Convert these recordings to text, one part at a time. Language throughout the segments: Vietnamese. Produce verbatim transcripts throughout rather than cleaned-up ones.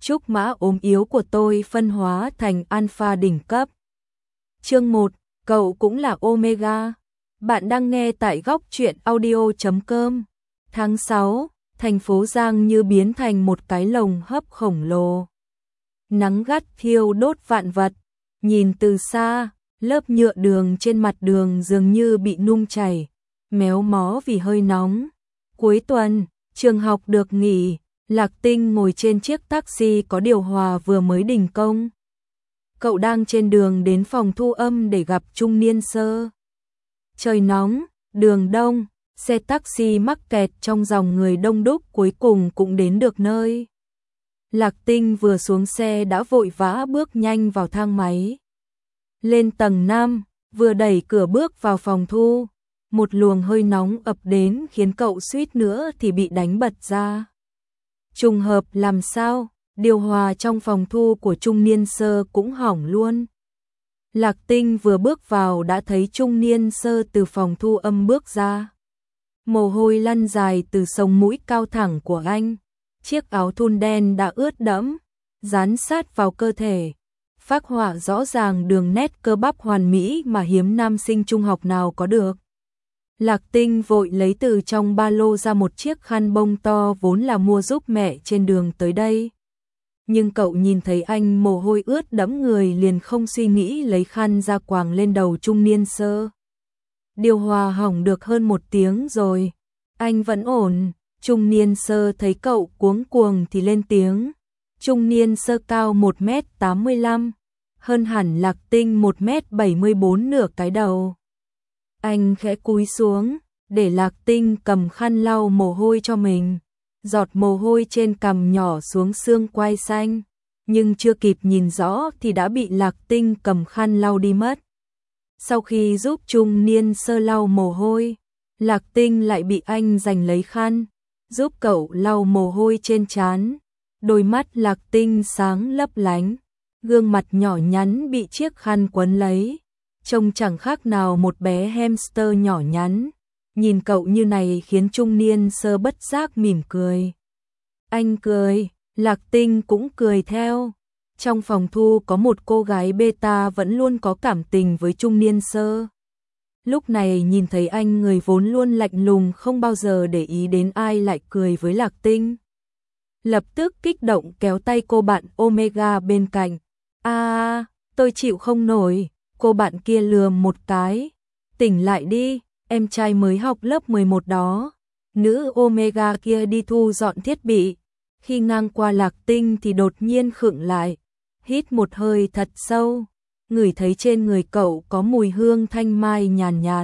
trúc mã ốm yếu của tôi phân hóa thành alpha đỉnh cấp. Chương một, cậu cũng là Omega. Bạn đang nghe tại góc truyện audio chấm com. Tháng sáu, thành phố Giang như biến thành một cái lồng hấp khổng lồ. Nắng gắt thiêu đốt vạn vật, nhìn từ xa, lớp nhựa đường trên mặt đường dường như bị nung chảy, méo mó vì hơi nóng. Cuối tuần, trường học được nghỉ, Lạc Tinh ngồi trên chiếc taxi có điều hòa vừa mới đình công. Cậu đang trên đường đến phòng thu âm để gặp Trung Niên Sơ. Trời nóng, đường đông, xe taxi mắc kẹt trong dòng người đông đúc cuối cùng cũng đến được nơi. Lạc Tinh vừa xuống xe đã vội vã bước nhanh vào thang máy. Lên tầng năm, vừa đẩy cửa bước vào phòng thu, một luồng hơi nóng ập đến khiến cậu suýt nữa thì bị đánh bật ra. Trùng hợp làm sao, điều hòa trong phòng thu của Trung Niên Sơ cũng hỏng luôn. Lạc Tinh vừa bước vào đã thấy Trung Niên Sơ từ phòng thu âm bước ra. Mồ hôi lăn dài từ sống mũi cao thẳng của anh, chiếc áo thun đen đã ướt đẫm, dán sát vào cơ thể, phác họa rõ ràng đường nét cơ bắp hoàn mỹ mà hiếm nam sinh trung học nào có được. Lạc Tinh vội lấy từ trong ba lô ra một chiếc khăn bông to vốn là mua giúp mẹ trên đường tới đây. Nhưng cậu nhìn thấy anh mồ hôi ướt đẫm người liền không suy nghĩ lấy khăn ra quàng lên đầu Trung Niên Sơ. Điều hòa hỏng được hơn một tiếng rồi, anh vẫn ổn. Trung Niên Sơ thấy cậu cuống cuồng thì lên tiếng. Trung Niên Sơ cao một mét tám mươi lăm, hơn hẳn Lạc Tinh một mét bảy mươi bốn nửa cái đầu. Anh khẽ cúi xuống, để Lạc Tinh cầm khăn lau mồ hôi cho mình. Giọt mồ hôi trên cằm nhỏ xuống xương quai xanh, nhưng chưa kịp nhìn rõ thì đã bị Lạc Tinh cầm khăn lau đi mất. Sau khi giúp Trung Niên Sơ lau mồ hôi, Lạc Tinh lại bị anh giành lấy khăn, giúp cậu lau mồ hôi trên trán. Đôi mắt Lạc Tinh sáng lấp lánh, gương mặt nhỏ nhắn bị chiếc khăn quấn lấy, trông chẳng khác nào một bé hamster nhỏ nhắn. Nhìn cậu như này khiến Trung Niên Sơ bất giác mỉm cười. Anh cười, Lạc Tinh cũng cười theo. Trong phòng thu có một cô gái beta vẫn luôn có cảm tình với Trung Niên Sơ. Lúc này nhìn thấy anh người vốn luôn lạnh lùng không bao giờ để ý đến ai lại cười với Lạc Tinh. Lập tức kích động kéo tay cô bạn Omega bên cạnh. À, tôi chịu không nổi, cô bạn kia lườm một cái. Tỉnh lại đi, em trai mới học lớp mười một đó. Nữ Omega kia đi thu dọn thiết bị. Khi ngang qua Lạc Tinh thì đột nhiên khựng lại, hít một hơi thật sâu, ngửi thấy trên người cậu có mùi hương thanh mai nhàn nhạt.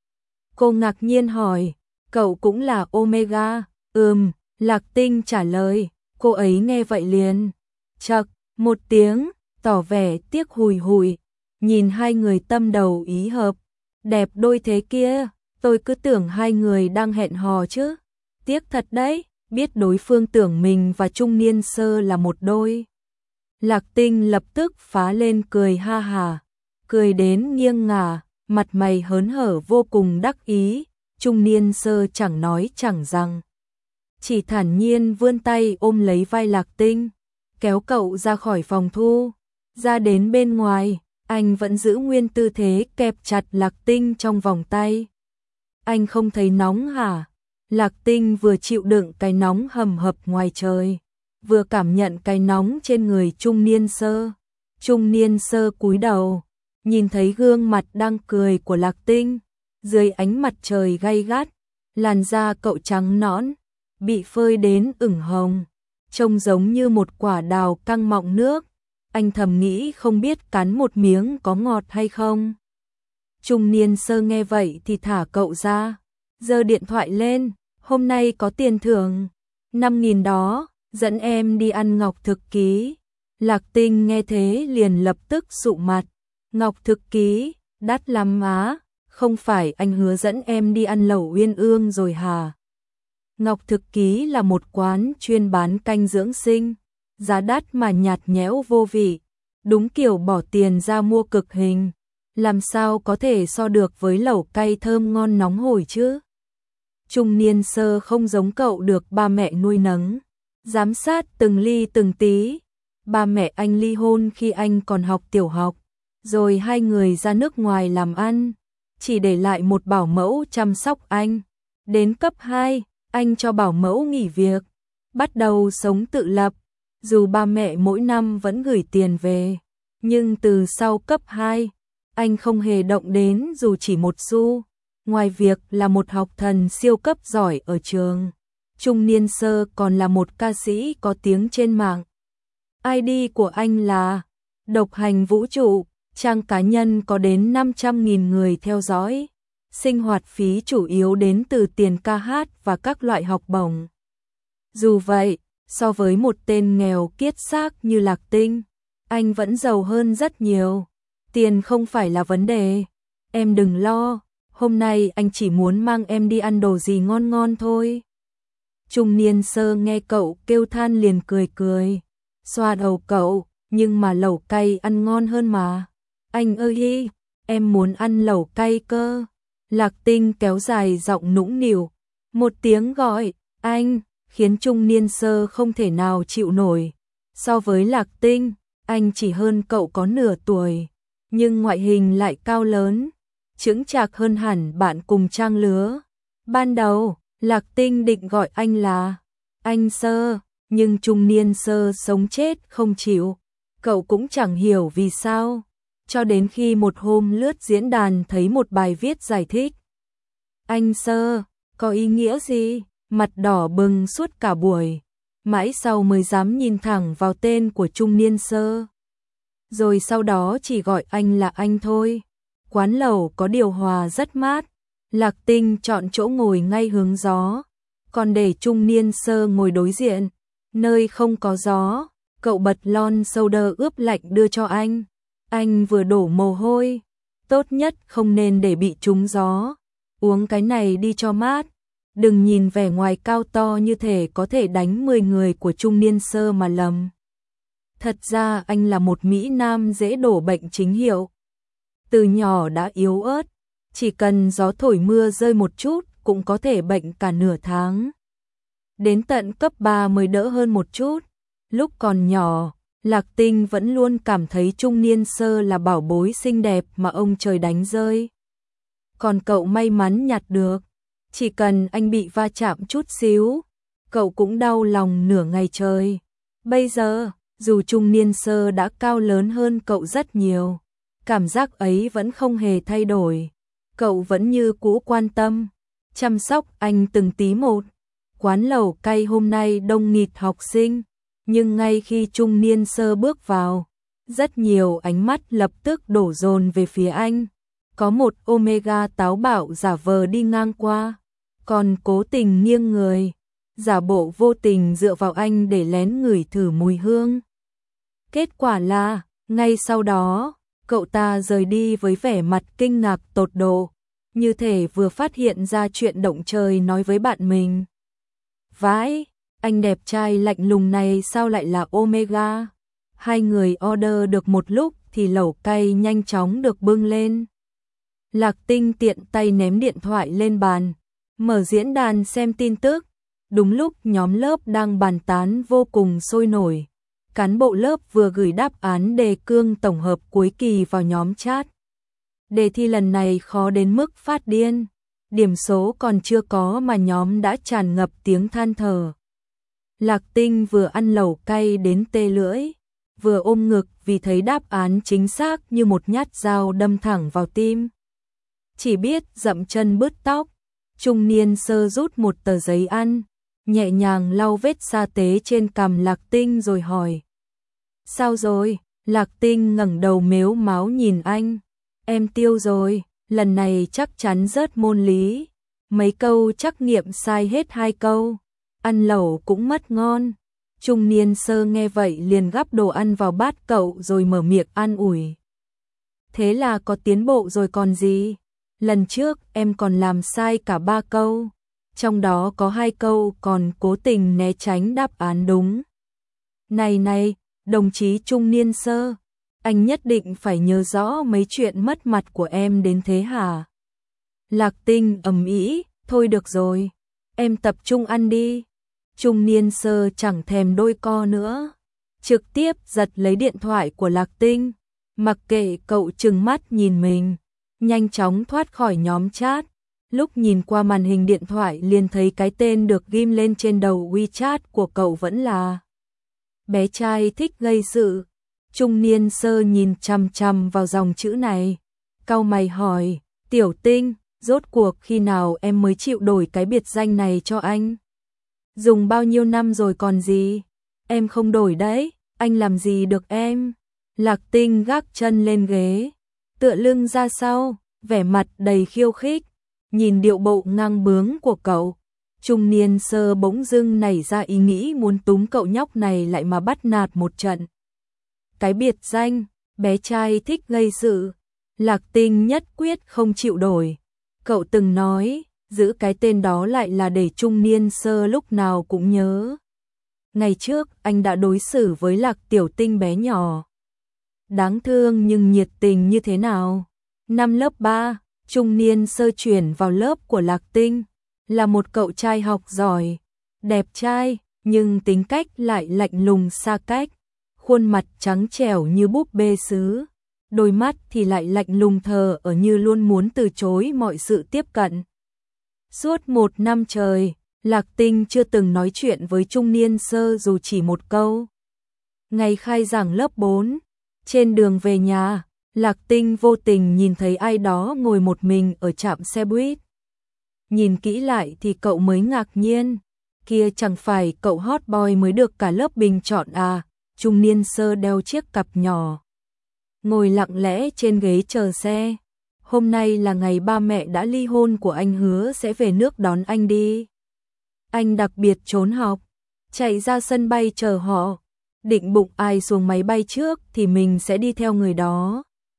Cô ngạc nhiên hỏi, cậu cũng là Omega? Ừm, Lạc Tinh trả lời. Cô ấy nghe vậy liền chậc một tiếng, tỏ vẻ tiếc hùi hùi, nhìn hai người tâm đầu ý hợp. Đẹp đôi thế kia, tôi cứ tưởng hai người đang hẹn hò chứ. Tiếc thật đấy, biết đối phương tưởng mình và Trung Niên Sơ là một đôi. Lạc Tinh lập tức phá lên cười ha hà, cười đến nghiêng ngả, mặt mày hớn hở vô cùng đắc ý. Trung Niên Sơ chẳng nói chẳng rằng, chỉ thản nhiên vươn tay ôm lấy vai Lạc Tinh, kéo cậu ra khỏi phòng thu. Ra đến bên ngoài, anh vẫn giữ nguyên tư thế kẹp chặt Lạc Tinh trong vòng tay. Anh không thấy nóng hả? Lạc Tinh vừa chịu đựng cái nóng hầm hập ngoài trời, vừa cảm nhận cái nóng trên người Trung Niên Sơ. Trung Niên Sơ cúi đầu, nhìn thấy gương mặt đang cười của Lạc Tinh, dưới ánh mặt trời gay gắt, làn da cậu trắng nõn, bị phơi đến ửng hồng, trông giống như một quả đào căng mọng nước. Anh thầm nghĩ không biết cắn một miếng có ngọt hay không. Trung Niên Sơ nghe vậy thì thả cậu ra, giơ điện thoại lên, hôm nay có tiền thưởng, năm nghìn đó, dẫn em đi ăn ngọc thực ký. Lạc Tinh nghe thế liền lập tức sụ mặt, ngọc thực ký, đắt lắm á, không phải anh hứa dẫn em đi ăn lẩu Uyên Ương rồi hả? Ngọc thực ký là một quán chuyên bán canh dưỡng sinh, giá đắt mà nhạt nhẽo vô vị, đúng kiểu bỏ tiền ra mua cực hình, làm sao có thể so được với lẩu cay thơm ngon nóng hổi chứ. Trung Niên Sơ không giống cậu được ba mẹ nuôi nấng, giám sát từng ly từng tí, Ba mẹ anh ly hôn khi anh còn học tiểu học, rồi hai người ra nước ngoài làm ăn, chỉ để lại một bảo mẫu chăm sóc anh. Đến cấp hai, anh cho bảo mẫu nghỉ việc, bắt đầu sống tự lập, dù ba mẹ mỗi năm vẫn gửi tiền về. Nhưng từ sau cấp hai, anh không hề động đến dù chỉ một xu. Ngoài việc là một học thần siêu cấp giỏi ở trường, Trung Niên Sơ còn là một ca sĩ có tiếng trên mạng. i đê của anh là Độc Hành Vũ Trụ, trang cá nhân có đến năm trăm nghìn người theo dõi. Sinh hoạt phí chủ yếu đến từ tiền ca hát và các loại học bổng. Dù vậy, so với một tên nghèo kiết xác như Lạc Tinh, anh vẫn giàu hơn rất nhiều. Tiền không phải là vấn đề, em đừng lo, hôm nay anh chỉ muốn mang em đi ăn đồ gì ngon ngon thôi. Trung Niên Sơ nghe cậu kêu than liền cười cười, xoa đầu cậu, nhưng mà lẩu cay ăn ngon hơn mà. Anh ơi hi, em muốn ăn lẩu cay cơ. Lạc Tinh kéo dài giọng nũng nịu, một tiếng gọi, anh, khiến Trung Niên Sơ không thể nào chịu nổi. So với Lạc Tinh, anh chỉ hơn cậu có nửa tuổi, nhưng ngoại hình lại cao lớn, chững chạc hơn hẳn bạn cùng trang lứa. Ban đầu, Lạc Tinh định gọi anh là anh Sơ, nhưng Trung Niên Sơ sống chết không chịu, cậu cũng chẳng hiểu vì sao. Cho đến khi một hôm lướt diễn đàn thấy một bài viết giải thích. Anh Sơ, có ý nghĩa gì? Mặt đỏ bừng suốt cả buổi, mãi sau mới dám nhìn thẳng vào tên của Trung Niên Sơ. Rồi sau đó chỉ gọi anh là anh thôi. Quán lẩu có điều hòa rất mát, Lạc Tinh chọn chỗ ngồi ngay hướng gió, còn để Trung Niên Sơ ngồi đối diện, nơi không có gió. Cậu bật lon soda ướp lạnh đưa cho anh. Anh vừa đổ mồ hôi, tốt nhất không nên để bị trúng gió. Uống cái này đi cho mát. Đừng nhìn vẻ ngoài cao to như thể có thể đánh mười người của Trung Niên Sơ mà lầm. Thật ra anh là một Mỹ Nam dễ đổ bệnh chính hiệu. Từ nhỏ đã yếu ớt, chỉ cần gió thổi mưa rơi một chút cũng có thể bệnh cả nửa tháng. Đến tận cấp ba mới đỡ hơn một chút. Lúc còn nhỏ, Lạc Tinh vẫn luôn cảm thấy Trung Niên Sơ là bảo bối xinh đẹp mà ông trời đánh rơi. Còn cậu may mắn nhặt được, chỉ cần anh bị va chạm chút xíu, cậu cũng đau lòng nửa ngày trời. Bây giờ, dù Trung Niên Sơ đã cao lớn hơn cậu rất nhiều, cảm giác ấy vẫn không hề thay đổi. Cậu vẫn như cũ quan tâm, chăm sóc anh từng tí một. Quán lẩu cay hôm nay đông nghịt học sinh, nhưng ngay khi Trung Niên Sơ bước vào, rất nhiều ánh mắt lập tức đổ dồn về phía anh. Có một Omega táo bạo giả vờ đi ngang qua, còn cố tình nghiêng người, giả bộ vô tình dựa vào anh để lén ngửi thử mùi hương. Kết quả là, ngay sau đó, cậu ta rời đi với vẻ mặt kinh ngạc tột độ, như thể vừa phát hiện ra chuyện động trời nói với bạn mình. Vãi, anh đẹp trai lạnh lùng này sao lại là Omega? Hai người order được một lúc thì lẩu cay nhanh chóng được bưng lên. Lạc Tinh tiện tay ném điện thoại lên bàn, mở diễn đàn xem tin tức. Đúng lúc nhóm lớp đang bàn tán vô cùng sôi nổi, cán bộ lớp vừa gửi đáp án đề cương tổng hợp cuối kỳ vào nhóm chat. Đề thi lần này khó đến mức phát điên, điểm số còn chưa có mà nhóm đã tràn ngập tiếng than thở. Lạc Tinh vừa ăn lẩu cay đến tê lưỡi, vừa ôm ngực vì thấy đáp án chính xác như một nhát dao đâm thẳng vào tim. Chỉ biết dậm chân bứt tóc, Trung Niên Sơ rút một tờ giấy ăn, nhẹ nhàng lau vết sa tế trên cằm Lạc Tinh rồi hỏi. Sao rồi? Lạc Tinh ngẩng đầu mếu máo nhìn anh. Em tiêu rồi, lần này chắc chắn rớt môn lý. Mấy câu trắc nghiệm sai hết hai câu. Ăn lẩu cũng mất ngon. Trung Niên Sơ nghe vậy liền gắp đồ ăn vào bát cậu rồi mở miệng an ủi. Thế là có tiến bộ rồi còn gì? Lần trước em còn làm sai cả ba câu, trong đó có hai câu còn cố tình né tránh đáp án đúng. Này này, đồng chí Trung Niên Sơ, anh nhất định phải nhớ rõ mấy chuyện mất mặt của em đến thế hả? Lạc Tinh ầm ĩ, thôi được rồi, em tập trung ăn đi. Trung Niên Sơ chẳng thèm đôi co nữa, trực tiếp giật lấy điện thoại của Lạc Tinh, mặc kệ cậu trừng mắt nhìn mình, nhanh chóng thoát khỏi nhóm chat. Lúc nhìn qua màn hình điện thoại liền thấy cái tên được ghim lên trên đầu WeChat của cậu vẫn là bé trai thích gây sự. Trung niên sơ nhìn chằm chằm vào dòng chữ này, cau mày hỏi, Tiểu Tinh, rốt cuộc khi nào em mới chịu đổi cái biệt danh này cho anh? Dùng bao nhiêu năm rồi còn gì? Em không đổi đấy, anh làm gì được em? Lạc Tinh gác chân lên ghế, tựa lưng ra sau, vẻ mặt đầy khiêu khích, nhìn điệu bộ ngang bướng của cậu. Trung niên sơ bỗng dưng nảy ra ý nghĩ muốn túm cậu nhóc này lại mà bắt nạt một trận. Cái biệt danh, bé trai thích gây sự, Lạc Tinh nhất quyết không chịu đổi. Cậu từng nói, giữ cái tên đó lại là để trung niên sơ lúc nào cũng nhớ. Ngày trước, anh đã đối xử với Lạc Tiểu Tinh bé nhỏ đáng thương nhưng nhiệt tình như thế nào. Năm lớp ba, trung niên sơ chuyển vào lớp của Lạc Tinh, là một cậu trai học giỏi, đẹp trai, nhưng tính cách lại lạnh lùng xa cách, khuôn mặt trắng trẻo như búp bê sứ, đôi mắt thì lại lạnh lùng thờ ở như luôn muốn từ chối mọi sự tiếp cận. Suốt một năm trời, Lạc Tinh chưa từng nói chuyện với trung niên sơ dù chỉ một câu. Ngày khai giảng lớp bốn, trên đường về nhà, Lạc Tinh vô tình nhìn thấy ai đó ngồi một mình ở trạm xe buýt. Nhìn kỹ lại thì cậu mới ngạc nhiên, kia chẳng phải cậu hot boy mới được cả lớp bình chọn à. Trung niên sơ đeo chiếc cặp nhỏ, ngồi lặng lẽ trên ghế chờ xe. Hôm nay là ngày ba mẹ đã ly hôn của anh, hứa sẽ về nước đón anh đi. Anh đặc biệt trốn học, chạy ra sân bay chờ họ, định bụng ai xuống máy bay trước thì mình sẽ đi theo người đó.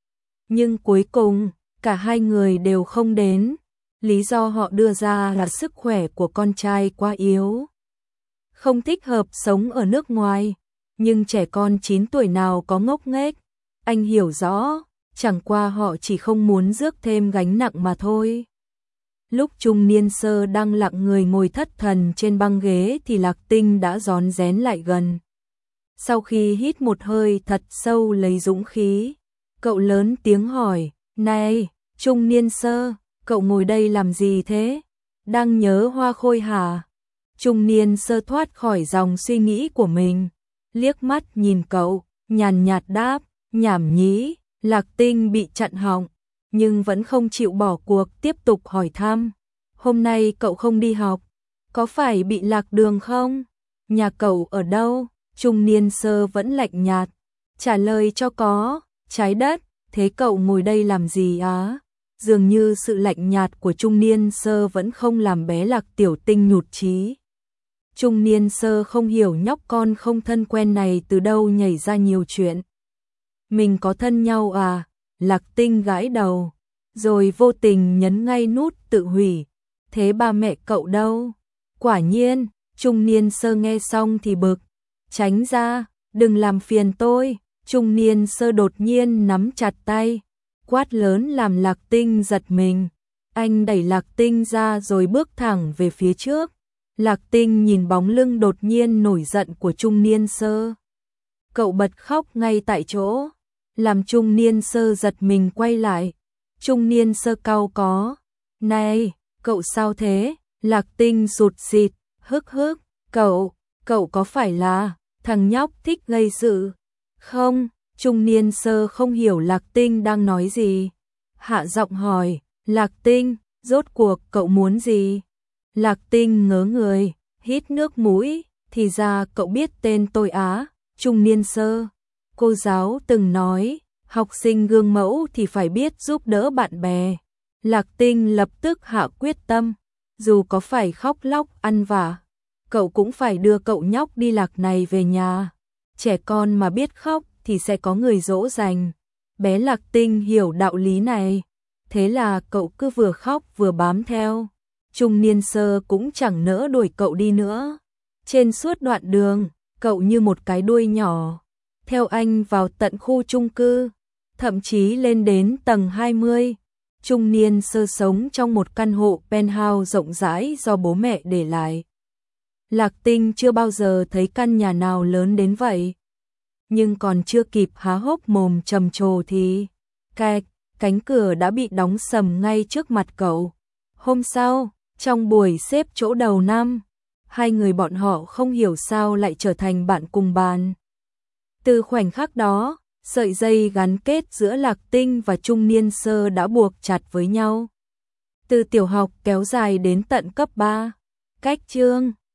Nhưng cuối cùng, cả hai người đều không đến. Lý do họ đưa ra là sức khỏe của con trai quá yếu, không thích hợp sống ở nước ngoài. Nhưng trẻ con chín tuổi nào có ngốc nghếch, anh hiểu rõ, chẳng qua họ chỉ không muốn rước thêm gánh nặng mà thôi. Lúc trung niên sơ đang lặng người ngồi thất thần trên băng ghế thì Lạc Tinh đã rón rén lại gần. Sau khi hít một hơi thật sâu lấy dũng khí, cậu lớn tiếng hỏi, này, trung niên sơ, cậu ngồi đây làm gì thế? Đang nhớ Hoa Khôi hả? Trung niên sơ thoát khỏi dòng suy nghĩ của mình, liếc mắt nhìn cậu, nhàn nhạt đáp, nhảm nhí. Lạc Tinh bị chặn họng, nhưng vẫn không chịu bỏ cuộc, tiếp tục hỏi thăm. Hôm nay cậu không đi học, có phải bị lạc đường không? Nhà cậu ở đâu? Trung niên sơ vẫn lạnh nhạt, trả lời cho có, trái đất. Thế cậu ngồi đây làm gì á? Dường như sự lạnh nhạt của trung niên sơ vẫn không làm bé Lạc Tiểu Tinh nhụt chí. Trung niên sơ không hiểu nhóc con không thân quen này từ đâu nhảy ra nhiều chuyện. Mình có thân nhau à? Lạc Tinh gãi đầu, rồi vô tình nhấn ngay nút tự hủy. Thế ba mẹ cậu đâu? Quả nhiên, trung niên sơ nghe xong thì bực. Tránh ra, đừng làm phiền tôi. Trung niên sơ đột nhiên nắm chặt tay, quát lớn làm Lạc Tinh giật mình. Anh đẩy Lạc Tinh ra rồi bước thẳng về phía trước. Lạc Tinh nhìn bóng lưng đột nhiên nổi giận của trung niên sơ. Cậu bật khóc ngay tại chỗ, làm trung niên sơ giật mình quay lại. Trung niên sơ cau có. Này, cậu sao thế? Lạc Tinh sụt sịt, hức hức. Cậu, cậu có phải là thằng nhóc thích gây sự? Không, trung niên sơ không hiểu Lạc Tinh đang nói gì. Hạ giọng hỏi, Lạc Tinh, rốt cuộc cậu muốn gì? Lạc Tinh ngớ người, hít nước mũi, thì ra cậu biết tên tôi á. Trung niên sơ, cô giáo từng nói, học sinh gương mẫu thì phải biết giúp đỡ bạn bè. Lạc Tinh lập tức hạ quyết tâm, dù có phải khóc lóc ăn vạ, cậu cũng phải đưa cậu nhóc đi Lạc này về nhà. Trẻ con mà biết khóc thì sẽ có người dỗ dành. Bé Lạc Tinh hiểu đạo lý này, thế là cậu cứ vừa khóc vừa bám theo. Trung niên sơ cũng chẳng nỡ đuổi cậu đi nữa. Trên suốt đoạn đường, cậu như một cái đuôi nhỏ, theo anh vào tận khu chung cư, thậm chí lên đến tầng hai mươi. Trung niên sơ sống trong một căn hộ penthouse rộng rãi do bố mẹ để lại. Lạc Tinh chưa bao giờ thấy căn nhà nào lớn đến vậy. nhưng còn chưa kịp há hốc mồm trầm trồ thì cạch, cánh cửa đã bị đóng sầm ngay trước mặt cậu. Hôm sau, trong buổi xếp chỗ đầu năm, hai người bọn họ không hiểu sao lại trở thành bạn cùng bàn. Từ khoảnh khắc đó, sợi dây gắn kết giữa Lạc Tinh và Trung Niên Sơ đã buộc chặt với nhau. Từ tiểu học kéo dài đến tận cấp ba. Cách chương